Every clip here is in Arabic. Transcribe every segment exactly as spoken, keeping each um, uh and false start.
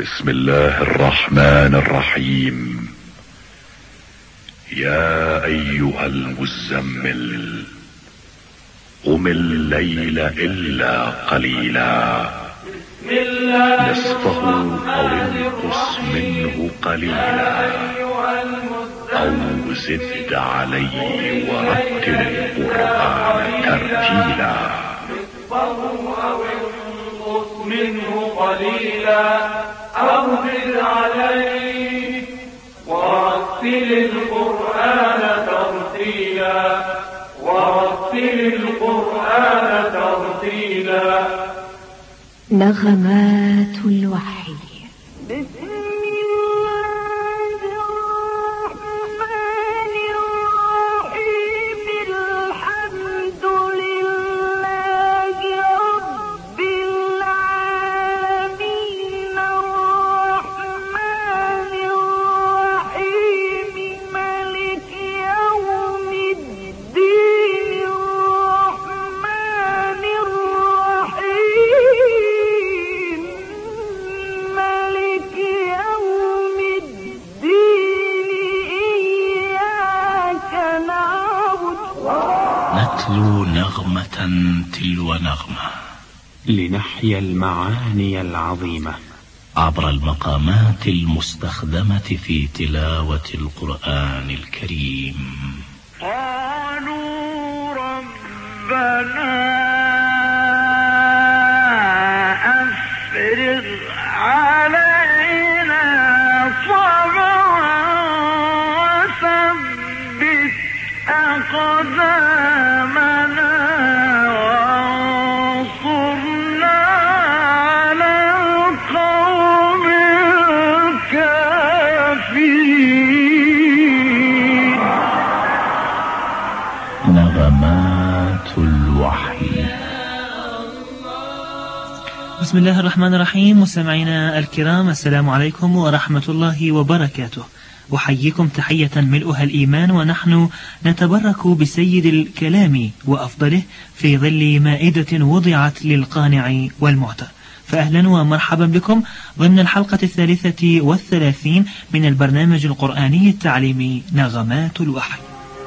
بسم الله الرحمن الرحيم. يا ايها المزمل قم الليل الا قليلا نصفه او انقص منه قليلا او زد عليه ورتل القرآن ترتيلا منه قليلا أو زد عليه ورتل القرآن ترتيلا ورتل القرآن ترتيلا. نغمات الوحي. نتلو نغمة تلو نغمة لنحيا المعاني العظيمة عبر المقامات المستخدمة في تلاوة القرآن الكريم. قالوا ربنا أفرغ علينا صبرا وثبت أقدامنا وانصرنا على القوم الكافرين. نغمات الوحي. بسم الله الرحمن الرحيم. مستمعينا الكرام، السلام عليكم ورحمة الله وبركاته. أحييكم تحية ملؤها الإيمان، ونحن نتبرك بسيد الكلام وأفضله في ظل مائدة وضعت للقانع والمعتر. فأهلا ومرحبا بكم ضمن الحلقة الثالثة والثلاثين من البرنامج القرآني التعليمي نغمات الوحي.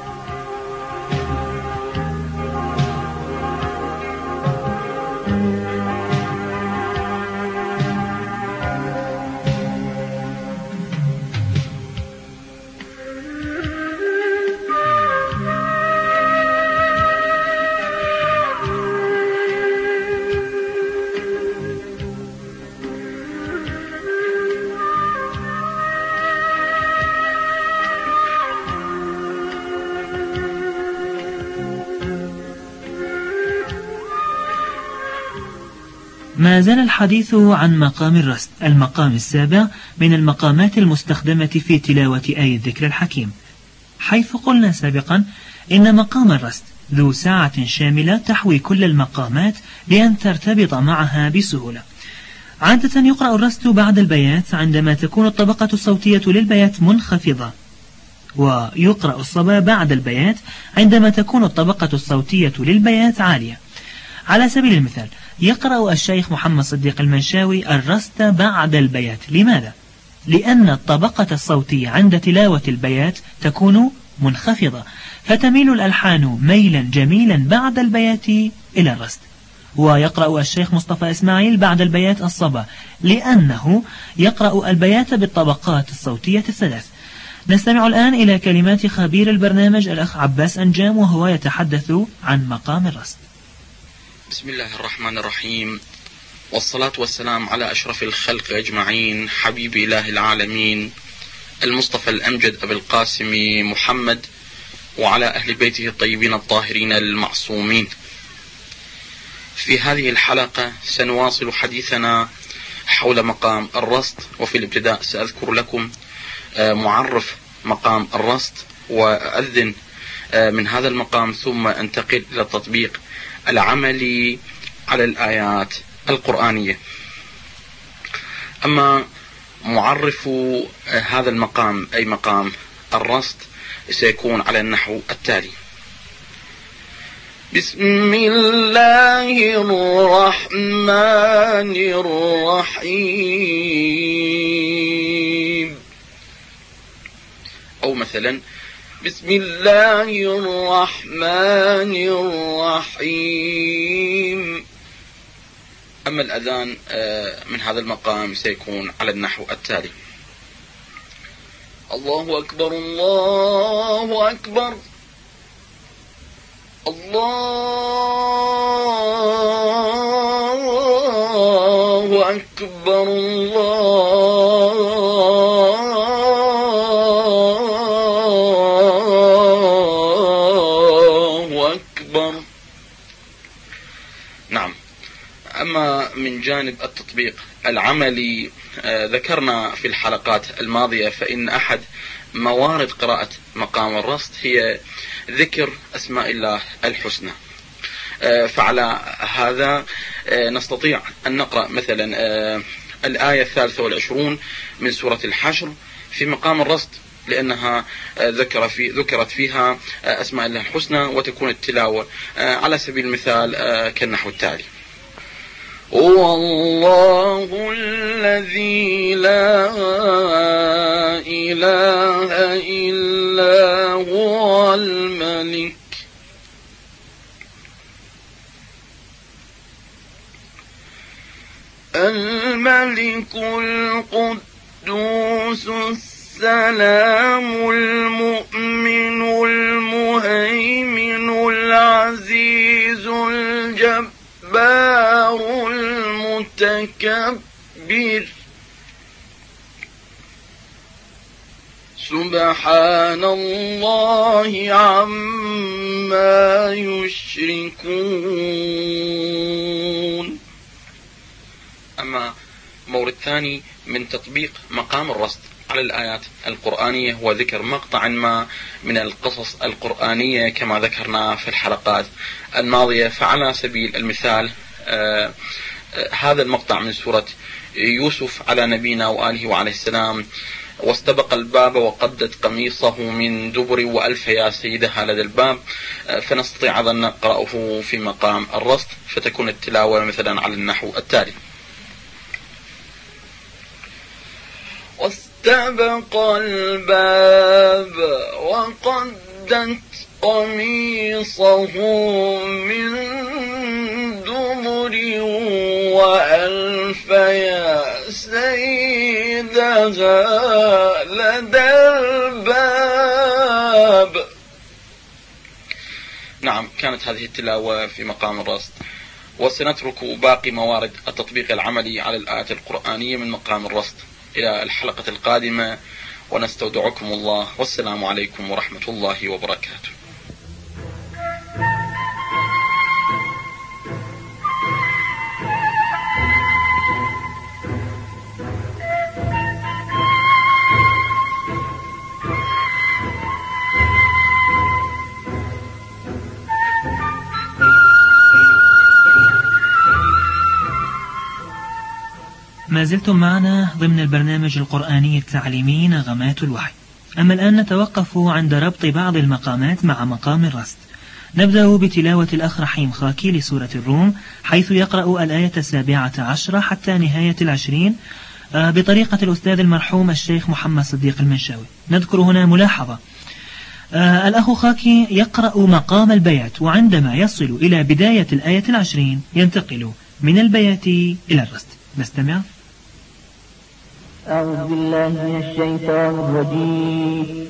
ما زال الحديث عن مقام الرست، المقام السابع من المقامات المستخدمة في تلاوة آية الذكر الحكيم، حيث قلنا سابقا إن مقام الرست ذو ساعة شاملة تحوي كل المقامات لأن ترتبط معها بسهولة. عادة يقرأ الرست بعد البيات عندما تكون الطبقة الصوتية للبيات منخفضة، ويقرأ الصبا بعد البيات عندما تكون الطبقة الصوتية للبيات عالية. على سبيل المثال يقرأ الشيخ محمد صديق المنشاوي الرست بعد البيات. لماذا؟ لأن الطبقة الصوتية عند تلاوة البيات تكون منخفضة، فتميل الألحان ميلا جميلا بعد البيات إلى الرست. ويقرأ الشيخ مصطفى إسماعيل بعد البيات الصبا، لأنه يقرأ البيات بالطبقات الصوتية الثلاث. نستمع الآن إلى كلمات خبير البرنامج الأخ عباس أنجام وهو يتحدث عن مقام الرست. بسم الله الرحمن الرحيم، والصلاة والسلام على أشرف الخلق أجمعين، حبيب إله العالمين المصطفى الأمجد أبي القاسم محمد، وعلى أهل بيته الطيبين الطاهرين المعصومين. في هذه الحلقة سنواصل حديثنا حول مقام الرست، وفي الابتداء سأذكر لكم معرف مقام الرست وأذن من هذا المقام، ثم أنتقل إلى التطبيق العملي على الآيات القرآنية. أما معرف هذا المقام أي مقام الرست سيكون على النحو التالي: بسم الله الرحمن الرحيم. أو مثلا بسم الله الرحمن الرحيم. أما الأذان من هذا المقام سيكون على النحو التالي: الله أكبر الله أكبر الله أكبر الله أكبر. نعم. أما من جانب التطبيق العملي، ذكرنا في الحلقات الماضية فإن أحد موارد قراءة مقام الرصد هي ذكر أسماء الله الحسنى. فعلى هذا نستطيع أن نقرأ مثلا الآية الثالثة والعشرون من سورة الحشر في مقام الرصد، لأنها ذكر في ذكرت فيها أسماء الله الحسنى، وتكون التلاوة على سبيل المثال كالنحو التالي: هو الله الذي لا إله إلا هو الملك الملك القدوس السلام المؤمن المهيمن العزيز الجبار المتكبر سبحان الله عما يشركون. أما مورد ثاني من تطبيق مقام الرصد على الآيات القرآنية هو ذكر مقطع ما من القصص القرآنية كما ذكرنا في الحلقات الماضية. فعلى سبيل المثال آه آه هذا المقطع من سورة يوسف على نبينا وآله وعليه السلام: واستبق الباب وقدت قميصه من دبر وألف يا سيدها لدى الباب. فنستطيع أن نقرأه في مقام الرصد، فتكون التلاوة مثلا على النحو التالي: واستبق الباب وقدت قميصه من دبر وألف يا سيدها لدى الباب. نعم، كانت هذه التلاوة في مقام الرصد. وسنترك باقي موارد التطبيق العملي على الآيات القرآنية من مقام الرصد إلى الحلقة القادمة، ونستودعكم الله، والسلام عليكم ورحمة الله وبركاته. ما زلتم معنا ضمن البرنامج القرآني التعليمي نغمات الوحي. أما الآن نتوقف عند ربط بعض المقامات مع مقام الرصد. نبدأ بتلاوة الأخ رحيم خاكي لسورة الروم، حيث يقرأ الآية السابعة عشرة حتى نهاية العشرين بطريقة الأستاذ المرحوم الشيخ محمد صديق المنشاوي. نذكر هنا ملاحظة: آه الأخ خاكي يقرأ مقام البيات، وعندما يصل إلى بداية الآية العشرين ينتقل من البيات إلى الرصد. نستمع. أعوذ بالله من الشيطان الرجيم.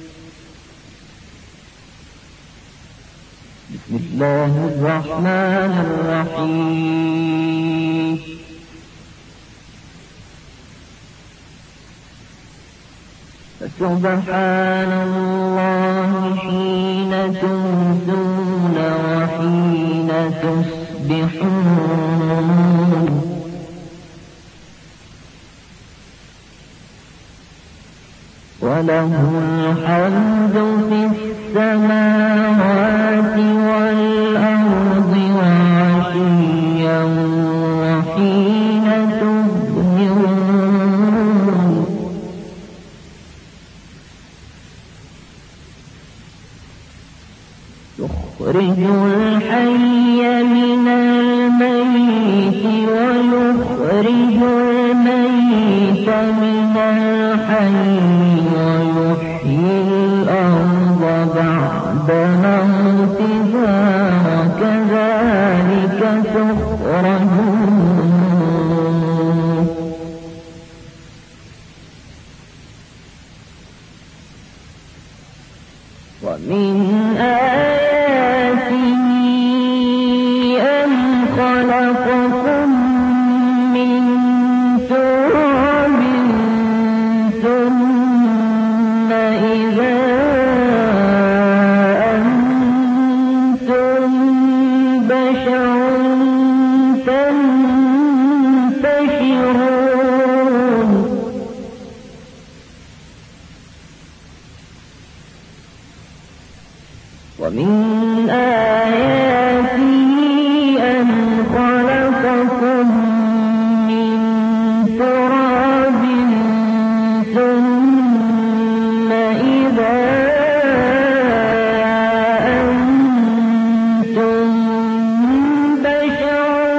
بسم الله الرحمن الرحيم. فسبحان الله حين تمسون وحين تصبحون، وله الحمد في السماوات والأرض وعشيا وحين تظهرون، يخرج الحي يخرجك من الحي ويحيي الأرض بعد موتها وكذلك تخرجون ومن آياته أن خلقكم من تراب ثم إذا أنتم بشر تنتشرون ومن آياته أن خلقكم من تراب ثم إذا أنتم بشر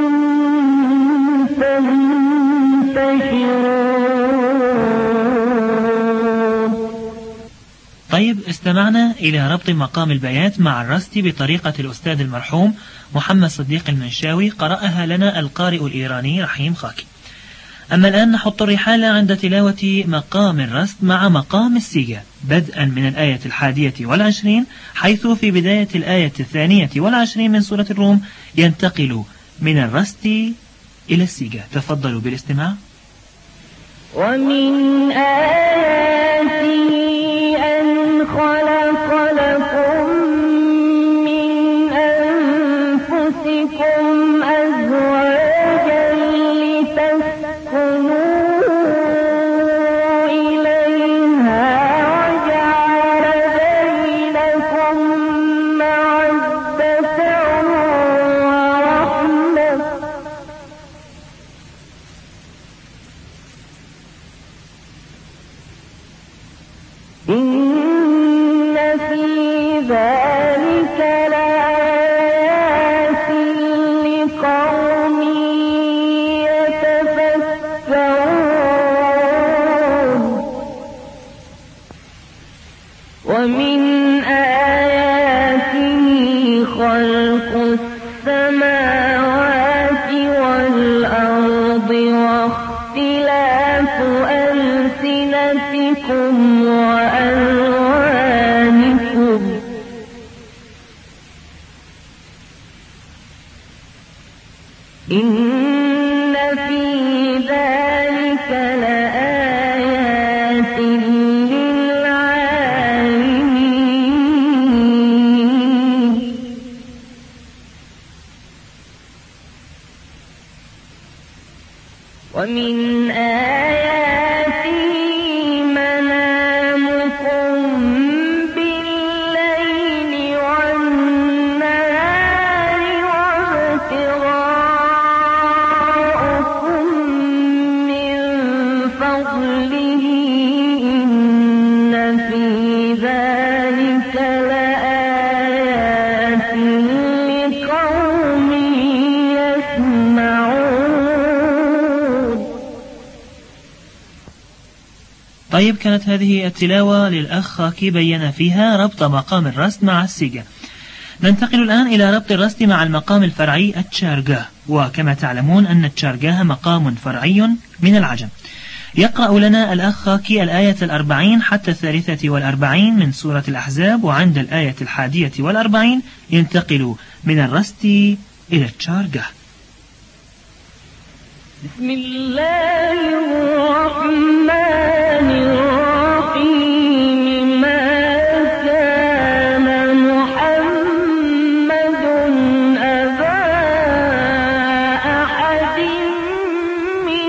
تنتشرون. طيب، استمعنا إلى ربط مقام البيات مع الرست بطريقة الأستاذ المرحوم محمد صديق المنشاوي، قرأها لنا القارئ الإيراني رحيم خاكي. أما الآن نحط الرحال عند تلاوة مقام الرست مع مقام السيجا، بدءا من الآية الحادية والعشرين، حيث في بداية الآية الثانية والعشرين من سورة الروم ينتقل من الرست إلى السيجا. تفضلوا بالاستماع. ومن آياته أن خلق لكم من أنفسكم أزواجا لتسكنوا إليها وجعل بينكم مودة ورحمة إن في ذلك لآيات لقوم يتفكرون. ومن آياته خلق السماوات والأرض واختلاف ألسنتكم وألوانكم إن في ذلك لآيات للعالمين. ومن آياته منامكم بالليل والنهار وابتغاؤكم من فضله إن في ذلك لآيات لقوم يسمعون. طيب، كانت هذه التلاوة للأخ خاكي بين فيها ربط مقام الرست مع السيجا. ننتقل الآن إلى ربط الرست مع المقام الفرعي التشارجاه، وكما تعلمون أن التشارجاه مقام فرعي من العجم. يقرأ لنا الأخ خاكي الآية الأربعين حتى الثالثة والأربعين من سورة الأحزاب، وعند الآية الحادية والأربعين ينتقل من الرست إلى التشارجاه. بسم الله الرحمن الرحيم. ما كان محمد أبا أحد من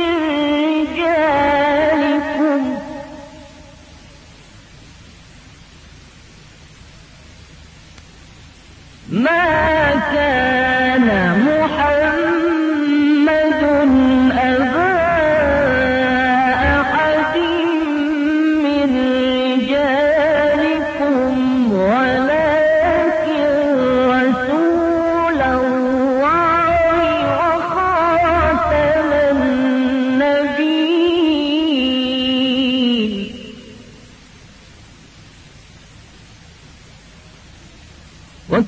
رجالكم ما كان محمد أبا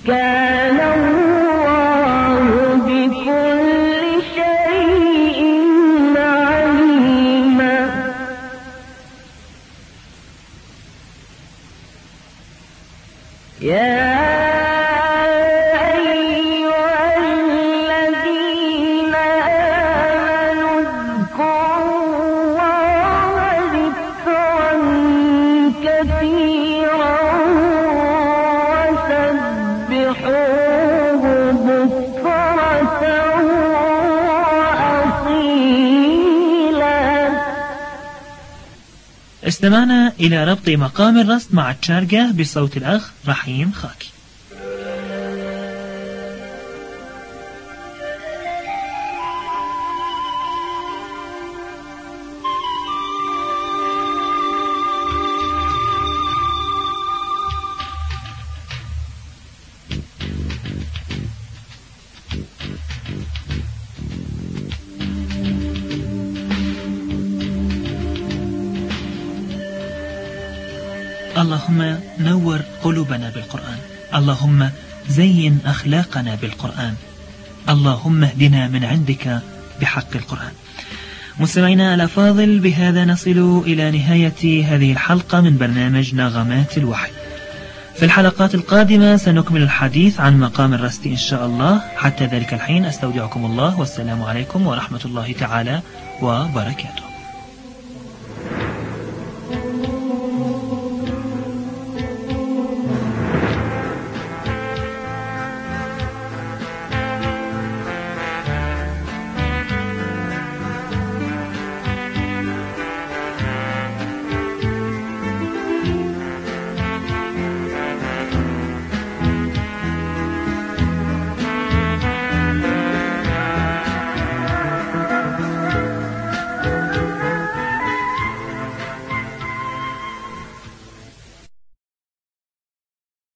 كان الله بكل شيء عليما. يا استمعنا إلى ربط مقام الرصد مع التشارقة بصوت الأخ رحيم خاكي. اللهم نور قلوبنا بالقرآن، اللهم زين أخلاقنا بالقرآن، اللهم اهدنا من عندك بحق القرآن. مستمعينا الأفاضل، بهذا نصل إلى نهاية هذه الحلقة من برنامج نغمات الوحي. في الحلقات القادمة سنكمل الحديث عن مقام الرصد إن شاء الله. حتى ذلك الحين أستودعكم الله، والسلام عليكم ورحمة الله تعالى وبركاته.